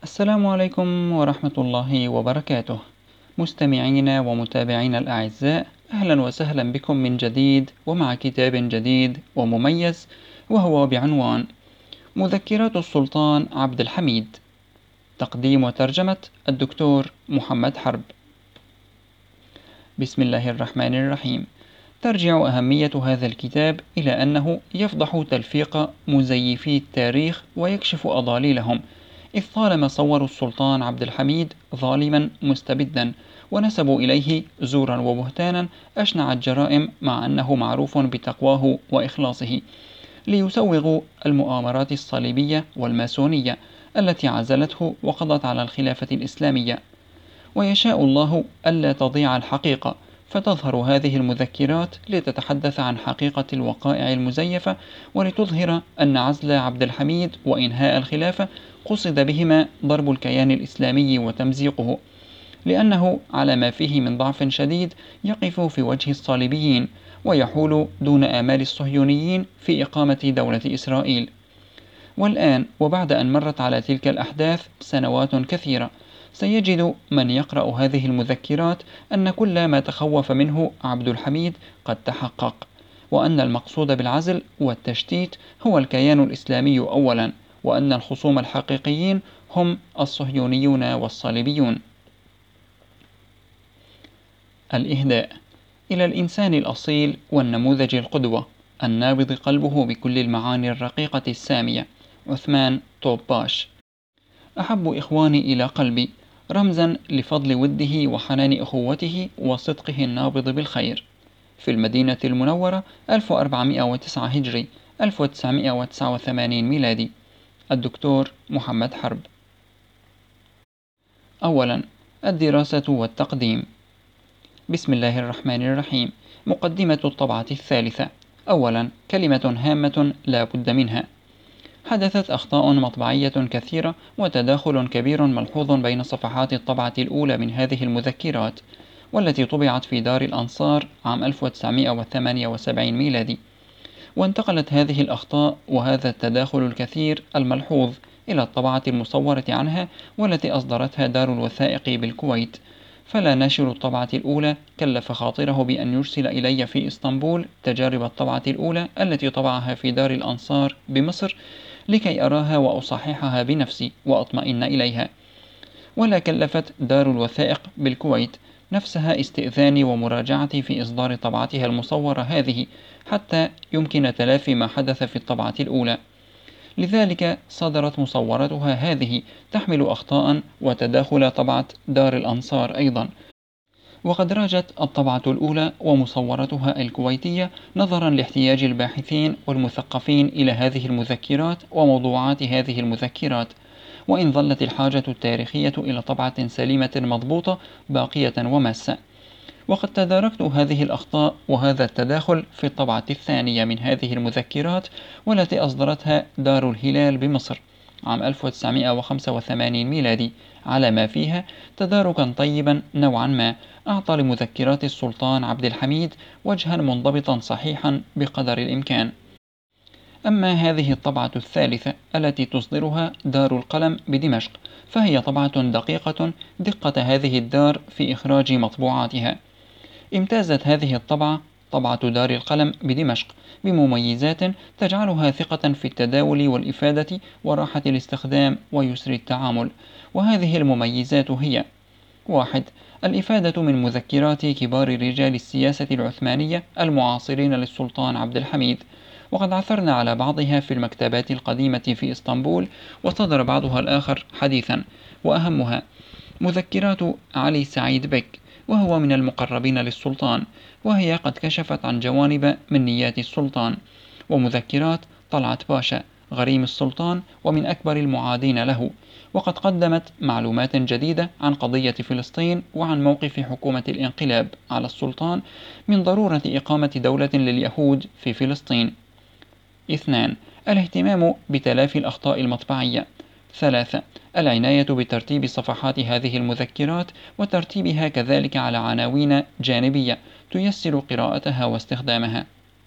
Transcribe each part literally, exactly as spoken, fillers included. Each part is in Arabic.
السلام عليكم ورحمة الله وبركاته. مستمعينا ومتابعينا الأعزاء، أهلا وسهلا بكم من جديد ومع كتاب جديد ومميز، وهو بعنوان مذكرات السلطان عبد الحميد، تقديم وترجمة الدكتور محمد حرب. بسم الله الرحمن الرحيم. ترجع أهمية هذا الكتاب إلى أنه يفضح تلفيق مزيفي التاريخ ويكشف أضاليلهم، إذ طالما صوروا السلطان عبد الحميد ظالما مستبدا ونسبوا إليه زورا وبهتانا أشنع الجرائم، مع أنه معروف بتقواه وإخلاصه، ليسوغوا المؤامرات الصليبية والماسونية التي عزلته وقضت على الخلافة الإسلامية. ويشاء الله ألا تضيع الحقيقة، فتظهر هذه المذكرات لتتحدث عن حقيقة الوقائع المزيفة، ولتظهر أن عزل عبد الحميد وإنهاء الخلافة قصد بهما ضرب الكيان الإسلامي وتمزيقه، لأنه على ما فيه من ضعف شديد يقف في وجه الصليبيين، ويحول دون آمال الصهيونيين في إقامة دولة إسرائيل. والآن وبعد أن مرت على تلك الأحداث سنوات كثيرة، سيجد من يقرأ هذه المذكرات أن كل ما تخوف منه عبد الحميد قد تحقق، وأن المقصود بالعزل والتشتيت هو الكيان الإسلامي أولا، وأن الخصوم الحقيقيين هم الصهيونيون والصليبيون. الإهداء إلى الإنسان الأصيل والنموذج القدوة، النابض قلبه بكل المعاني الرقيقة السامية، عثمان طوباش. أحب إخواني إلى قلبي، رمزا لفضل وده وحنان أخوته وصدقه النابض بالخير. في المدينة المنورة ألف وأربعمائة وتسعة هجري ألف وتسعمائة وتسعة وثمانين ميلادي. الدكتور محمد حرب. أولا، الدراسة والتقديم. بسم الله الرحمن الرحيم. مقدمة الطبعة الثالثة. أولا، كلمة هامة لا بد منها. حدثت أخطاء مطبعية كثيرة وتداخل كبير ملحوظ بين صفحات الطبعة الأولى من هذه المذكرات، والتي طبعت في دار الأنصار عام ألف وتسعمائة وثمانية وسبعين ميلادي. وانتقلت هذه الأخطاء وهذا التداخل الكثير الملحوظ إلى الطبعة المصورة عنها، والتي أصدرتها دار الوثائق بالكويت. فلا ناشر الطبعة الأولى كلف خاطره بأن يرسل إلي في إسطنبول تجارب الطبعة الأولى التي طبعها في دار الأنصار بمصر، لكي أراها وأصححها بنفسي وأطمئن إليها. ولا كلفت دار الوثائق بالكويت نفسها استئذاني ومراجعتي في إصدار طبعتها المصورة هذه، حتى يمكن تلافي ما حدث في الطبعة الأولى. لذلك صدرت مصورتها هذه تحمل أخطاء وتداخل طبعة دار الأنصار أيضا. وقد راجت الطبعة الأولى ومصورتها الكويتية نظرا لاحتياج الباحثين والمثقفين إلى هذه المذكرات وموضوعات هذه المذكرات، وإن ظلت الحاجة التاريخية إلى طبعة سليمة مضبوطة باقية وماسة. وقد تداركت هذه الأخطاء وهذا التداخل في الطبعة الثانية من هذه المذكرات، والتي أصدرتها دار الهلال بمصر عام ألف وتسعمائة وخمسة وثمانين ميلادي، على ما فيها تداركا طيبا نوعا ما أعطى لمذكرات السلطان عبد الحميد وجها منضبطا صحيحا بقدر الإمكان. أما هذه الطبعة الثالثة التي تصدرها دار القلم بدمشق، فهي طبعة دقيقة دقة هذه الدار في إخراج مطبوعاتها. امتازت هذه الطبعة، طبعة دار القلم بدمشق، بمميزات تجعلها ثقة في التداول والإفادة وراحة الاستخدام ويسر التعامل. وهذه المميزات هي: واحد. الإفادة من مذكرات كبار رجال السياسة العثمانية المعاصرين للسلطان عبد الحميد، وقد عثرنا على بعضها في المكتبات القديمة في إسطنبول، وصدر بعضها الآخر حديثا. وأهمها مذكرات علي سعيد بك، وهو من المقربين للسلطان، وهي قد كشفت عن جوانب من نيات السلطان. ومذكرات طلعت باشا، غريم السلطان ومن أكبر المعادين له، وقد قدمت معلومات جديدة عن قضية فلسطين وعن موقف حكومة الانقلاب على السلطان من ضرورة إقامة دولة لليهود في فلسطين. اثنان. الاهتمام بتلافي الأخطاء المطبعية. ثلاثة. العناية بترتيب صفحات هذه المذكرات وترتيبها كذلك على عناوين جانبية تيسر قراءتها واستخدامها.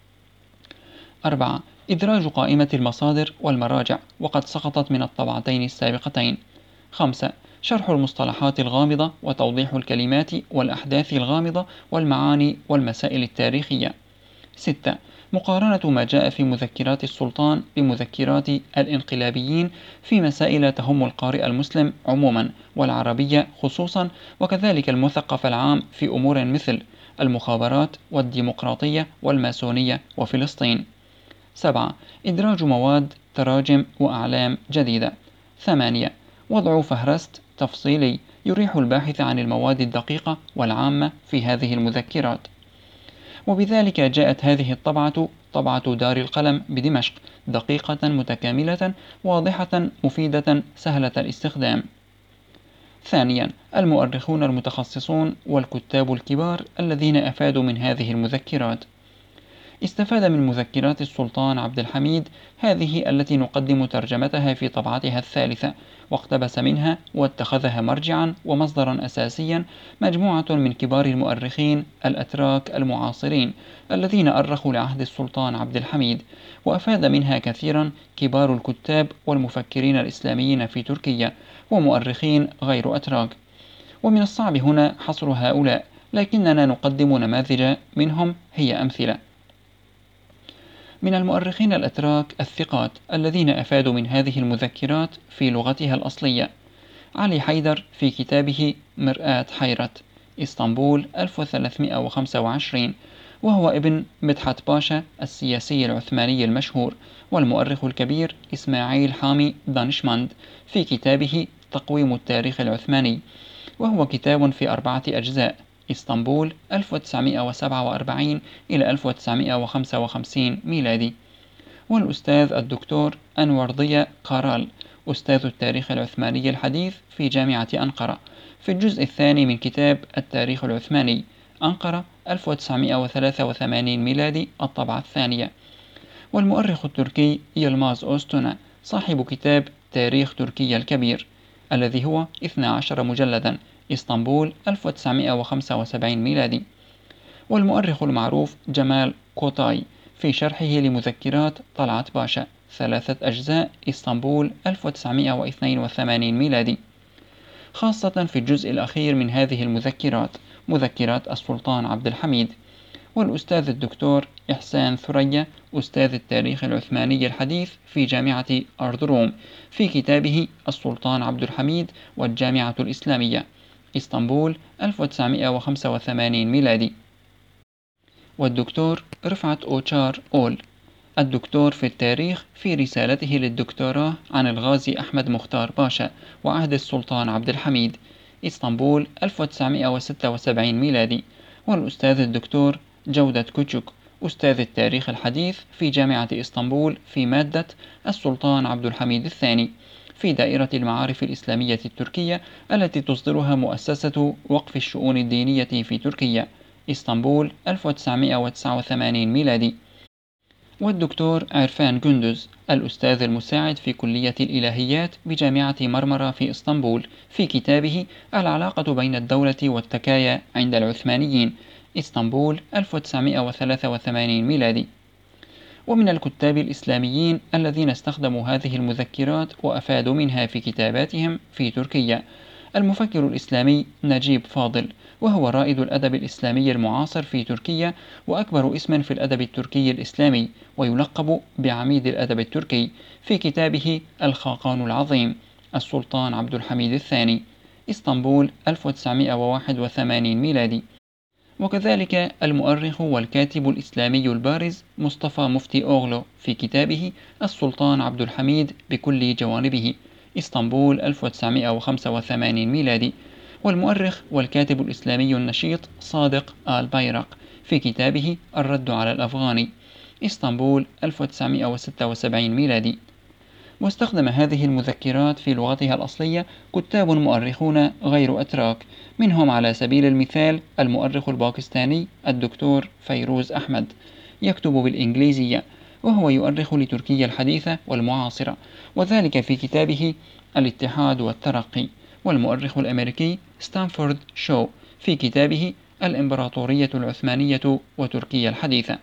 أربعة. إدراج قائمة المصادر والمراجع، وقد سقطت من الطبعتين السابقتين. خمسة. شرح المصطلحات الغامضة وتوضيح الكلمات والأحداث الغامضة والمعاني والمسائل التاريخية. ستة. مقارنة ما جاء في مذكرات السلطان بمذكرات الانقلابيين في مسائل تهم القارئ المسلم عموما والعربية خصوصا، وكذلك المثقف العام في أمور مثل المخابرات والديمقراطية والماسونية وفلسطين. سبعة. إدراج مواد تراجم وأعلام جديدة. ثمانية. وضع فهرست تفصيلي يريح الباحث عن المواد الدقيقة والعامة في هذه المذكرات. وبذلك جاءت هذه الطبعة، طبعة دار القلم بدمشق، دقيقة متكاملة واضحة مفيدة سهلة الاستخدام. ثانيا، المؤرخون المتخصصون والكتاب الكبار الذين أفادوا من هذه المذكرات. استفاد من مذكرات السلطان عبد الحميد هذه التي نقدم ترجمتها في طبعتها الثالثة، واقتبس منها واتخذها مرجعا ومصدرا أساسيا مجموعة من كبار المؤرخين الأتراك المعاصرين الذين أرخوا لعهد السلطان عبد الحميد، وأفاد منها كثيرا كبار الكتاب والمفكرين الإسلاميين في تركيا ومؤرخين غير أتراك. ومن الصعب هنا حصر هؤلاء، لكننا نقدم نماذج منهم هي أمثلة. من المؤرخين الأتراك الثقات الذين أفادوا من هذه المذكرات في لغتها الأصلية: علي حيدر في كتابه مرآة حيرت، اسطنبول ألف وثلاثمائة وخمسة وعشرين، وهو ابن مدحت باشا السياسي العثماني المشهور. والمؤرخ الكبير إسماعيل حامي دانشماند في كتابه تقويم التاريخ العثماني، وهو كتاب في أربعة أجزاء، اسطنبول ألف وتسعمائة وسبعة وأربعين إلى ألف وتسعمائة وخمسة وخمسين ميلادي. والأستاذ الدكتور أنور ضياء قارال، أستاذ التاريخ العثماني الحديث في جامعة أنقرة، في الجزء الثاني من كتاب التاريخ العثماني، أنقرة ألف وتسعمائة وثلاثة وثمانين ميلادي، الطبعة الثانية. والمؤرخ التركي يلماز أوستونا صاحب كتاب تاريخ تركيا الكبير الذي هو اثنا عشر مجلدا، اسطنبول ألف وتسعمائة وخمسة وسبعين ميلادي. والمؤرخ المعروف جمال كوتاي في شرحه لمذكرات طلعت باشا، ثلاثة أجزاء، اسطنبول ألف وتسعمائة واثنين وثمانين ميلادي، خاصة في الجزء الأخير من هذه المذكرات، مذكرات السلطان عبد الحميد. والأستاذ الدكتور إحسان ثريا، أستاذ التاريخ العثماني الحديث في جامعة أرضروم، في كتابه السلطان عبد الحميد والجامعة الإسلامية، اسطنبول ألف وتسعمائة وخمسة وثمانين ميلادي. والدكتور رفعت أوتشار أول، الدكتور في التاريخ، في رسالته للدكتوراه عن الغازي أحمد مختار باشا وعهد السلطان عبد الحميد، اسطنبول ألف وتسعمائة وستة وسبعين ميلادي. والأستاذ الدكتور جودة كوتشوك، أستاذ التاريخ الحديث في جامعة اسطنبول، في مادة السلطان عبد الحميد الثاني، في دائرة المعارف الإسلامية التركية التي تصدرها مؤسسة وقف الشؤون الدينية في تركيا، اسطنبول ألف وتسعمائة وتسعة وثمانين ميلادي. والدكتور عرفان جندز، الأستاذ المساعد في كلية الإلهيات بجامعة مرمرة في اسطنبول، في كتابه العلاقة بين الدولة والتكايا عند العثمانيين، اسطنبول ألف وتسعمائة وثلاثة وثمانين ميلادي. ومن الكتاب الإسلاميين الذين استخدموا هذه المذكرات وأفادوا منها في كتاباتهم في تركيا: المفكر الإسلامي نجيب فاضل، وهو رائد الأدب الإسلامي المعاصر في تركيا وأكبر اسم في الأدب التركي الإسلامي، ويلقب بعميد الأدب التركي، في كتابه الخاقان العظيم، السلطان عبد الحميد الثاني، اسطنبول ألف وتسعمائة وواحد وثمانين ميلادي. وكذلك المؤرخ والكاتب الإسلامي البارز مصطفى مفتي أوغلو في كتابه السلطان عبد الحميد بكل جوانبه، اسطنبول ألف وتسعمائة وخمسة وثمانين ميلادي. والمؤرخ والكاتب الإسلامي النشيط صادق آل بيرق في كتابه الرد على الأفغاني، اسطنبول ألف وتسعمائة وستة وسبعين ميلادي. واستخدم هذه المذكرات في لغتها الأصلية كتاب مؤرخون غير أتراك، منهم على سبيل المثال المؤرخ الباكستاني الدكتور فيروز أحمد، يكتب بالإنجليزية وهو يؤرخ لتركيا الحديثة والمعاصرة، وذلك في كتابه الاتحاد والترقي. والمؤرخ الأمريكي ستانفورد شو في كتابه الإمبراطورية العثمانية وتركيا الحديثة.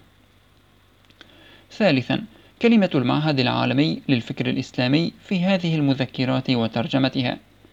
ثالثا، كلمة المعهد العالمي للفكر الإسلامي في هذه المذكرات وترجمتها.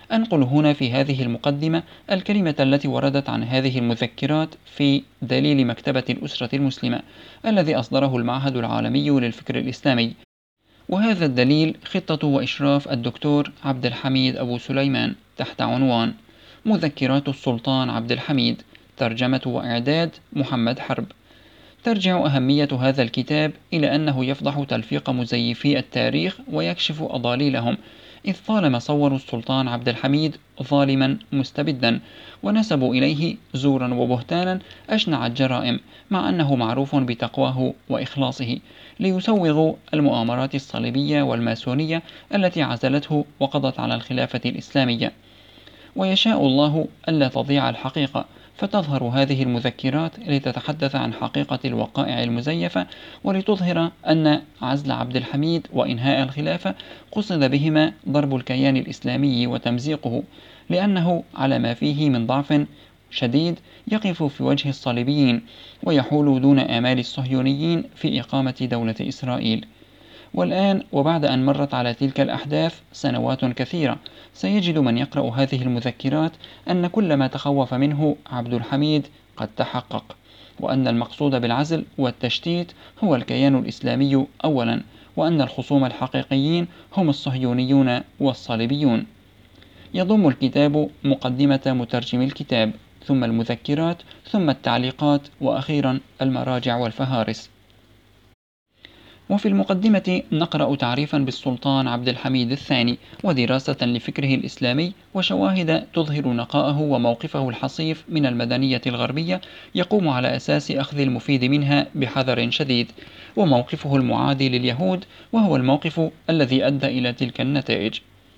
أنقل هنا في هذه المقدمة الكلمة التي وردت عن هذه المذكرات في دليل مكتبة الأسرة المسلمة الذي أصدره المعهد العالمي للفكر الإسلامي، وهذا الدليل خطة وإشراف الدكتور عبد الحميد أبو سليمان تحت عنوان مذكرات السلطان عبد الحميد، ترجمة وإعداد محمد حرب. ترجع أهمية هذا الكتاب إلى أنه يفضح تلفيق مزيفي التاريخ ويكشف أضاليلهم، إذ طالما صوروا السلطان عبد الحميد ظالما مستبدا ونسبوا إليه زورا وبهتانا أشنع الجرائم، مع أنه معروف بتقواه وإخلاصه، ليسوغوا المؤامرات الصليبية والماسونية التي عزلته وقضت على الخلافة الإسلامية. ويشاء الله ألا تضيع الحقيقة، فتظهر هذه المذكرات لتتحدث عن حقيقة الوقائع المزيفة، ولتظهر أن عزل عبد الحميد وإنهاء الخلافة قصد بهما ضرب الكيان الإسلامي وتمزيقه، لأنه على ما فيه من ضعف شديد يقف في وجه الصليبيين ويحول دون آمال الصهيونيين في إقامة دولة إسرائيل. والآن وبعد أن مرت على تلك الأحداث سنوات كثيرة، سيجد من يقرأ هذه المذكرات أن كل ما تخوف منه عبد الحميد قد تحقق، وأن المقصود بالعزل والتشتيت هو الكيان الإسلامي أولا، وأن الخصوم الحقيقيين هم الصهيونيون والصليبيون. يضم الكتاب مقدمة مترجم الكتاب، ثم المذكرات، ثم التعليقات، وأخيرا المراجع والفهارس. وفي المقدمة نقرأ تعريفا بالسلطان عبد الحميد الثاني، ودراسة لفكره الإسلامي، وشواهد تظهر نقاءه وموقفه الحصيف من المدنية الغربية يقوم على أساس أخذ المفيد منها بحذر شديد، وموقفه المعادي لليهود، وهو الموقف الذي أدى إلى تلك النتائج.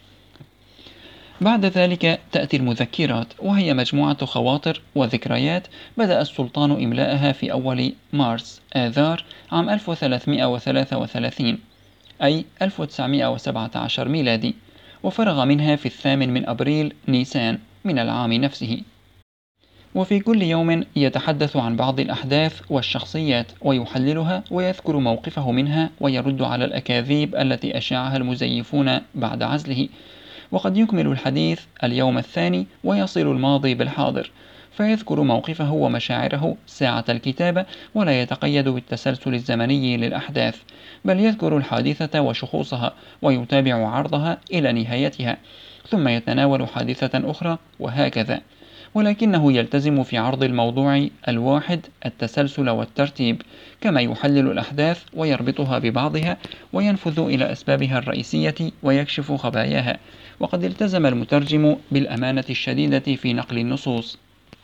بعد ذلك تأتي المذكرات، وهي مجموعة خواطر وذكريات بدأ السلطان إملاءها في أول مارس آذار عام ألف وثلاثمائة وثلاثة وثلاثين، أي ألف وتسعمائة وسبعة عشر ميلادي، وفرغ منها في الثامن من أبريل نيسان من العام نفسه. وفي كل يوم يتحدث عن بعض الأحداث والشخصيات ويحللها ويذكر موقفه منها، ويرد على الأكاذيب التي أشاعها المزيفون بعد عزله. وقد يكمل الحديث اليوم الثاني ويصل الماضي بالحاضر، فيذكر موقفه ومشاعره ساعة الكتابة، ولا يتقيد بالتسلسل الزمني للأحداث، بل يذكر الحادثة وشخوصها ويتابع عرضها إلى نهايتها، ثم يتناول حادثة أخرى، وهكذا. ولكنه يلتزم في عرض الموضوع الواحد التسلسل والترتيب، كما يحلل الأحداث ويربطها ببعضها، وينفذ إلى أسبابها الرئيسية ويكشف خباياها. وقد التزم المترجم بالأمانة الشديدة في نقل النصوص.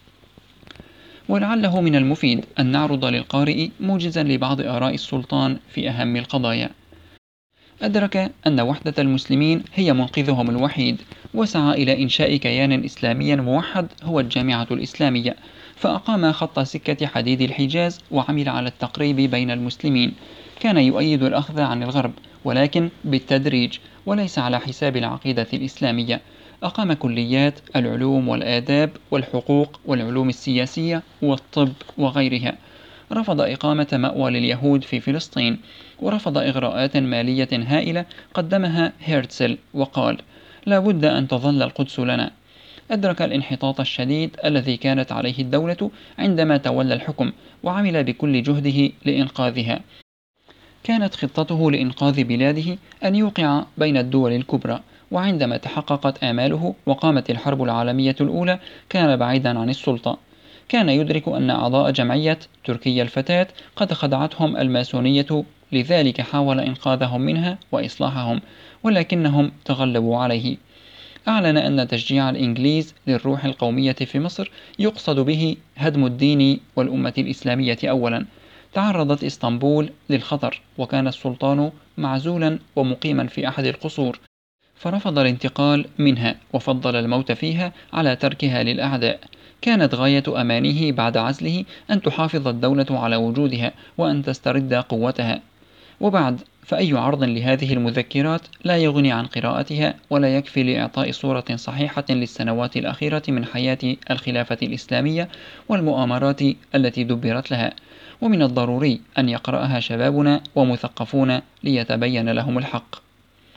ولعله من المفيد أن نعرض للقارئ موجزا لبعض آراء السلطان في أهم القضايا. أدرك أن وحدة المسلمين هي منقذهم الوحيد، وسعى إلى إنشاء كيان إسلامي موحد هو الجامعة الإسلامية، فأقام خط سكة حديد الحجاز وعمل على التقريب بين المسلمين. كان يؤيد الأخذ عن الغرب، ولكن بالتدريج وليس على حساب العقيدة الإسلامية. أقام كليات العلوم والآداب والحقوق والعلوم السياسية والطب وغيرها. رفض إقامة مأوى لليهود في فلسطين، ورفض إغراءات مالية هائلة قدمها هيرتزل، وقال: لا بد أن تظل القدس لنا. أدرك الانحطاط الشديد الذي كانت عليه الدولة عندما تولى الحكم، وعمل بكل جهده لإنقاذها. كانت خطته لإنقاذ بلاده أن يوقع بين الدول الكبرى، وعندما تحققت آماله وقامت الحرب العالمية الأولى كان بعيدا عن السلطة. كان يدرك أن أعضاء جمعية تركيا الفتاة قد خدعتهم الماسونية، لذلك حاول إنقاذهم منها وإصلاحهم، ولكنهم تغلبوا عليه. أعلن أن تشجيع الإنجليز للروح القومية في مصر يقصد به هدم الدين والأمة الإسلامية أولا. تعرضت إسطنبول للخطر، وكان السلطان معزولا ومقيما في أحد القصور، فرفض الانتقال منها، وفضل الموت فيها على تركها للأعداء. كانت غاية أمانه بعد عزله أن تحافظ الدولة على وجودها وأن تسترد قوتها. وبعد، فأي عرض لهذه المذكرات لا يغني عن قراءتها، ولا يكفي لإعطاء صورة صحيحة للسنوات الأخيرة من حياة الخلافة الإسلامية والمؤامرات التي دبرت لها. ومن الضروري أن يقرأها شبابنا ومثقفون ليتبين لهم الحق.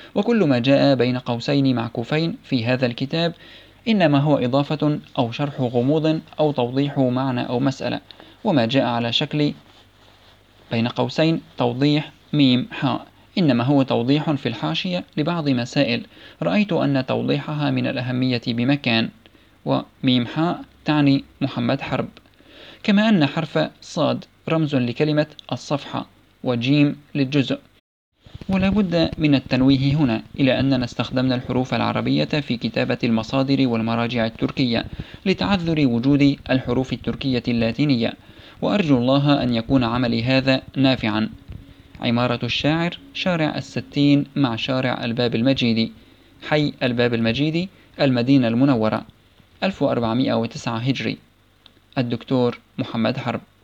وكل ما جاء بين قوسين معكوفين في هذا الكتاب إنما هو إضافة أو شرح غموض أو توضيح معنى أو مسألة، وما جاء على شكل بين قوسين توضيح ميم حاء إنما هو توضيح في الحاشية لبعض مسائل رأيت أن توضيحها من الأهمية بمكان، وميم حاء تعني محمد حرب. كما أن حرف صاد رمز لكلمة الصفحة، وجيم للجزء. ولا بد من التنويه هنا إلى أننا استخدمنا الحروف العربية في كتابة المصادر والمراجع التركية لتعذر وجود الحروف التركية اللاتينية، وأرجو الله أن يكون عملي هذا نافعا. عمارة الشاعر شارع الستين مع شارع الباب المجيدي، حي الباب المجيدي، المدينة المنورة، ألف وأربعمائة وتسعة هجري. الدكتور محمد حرب.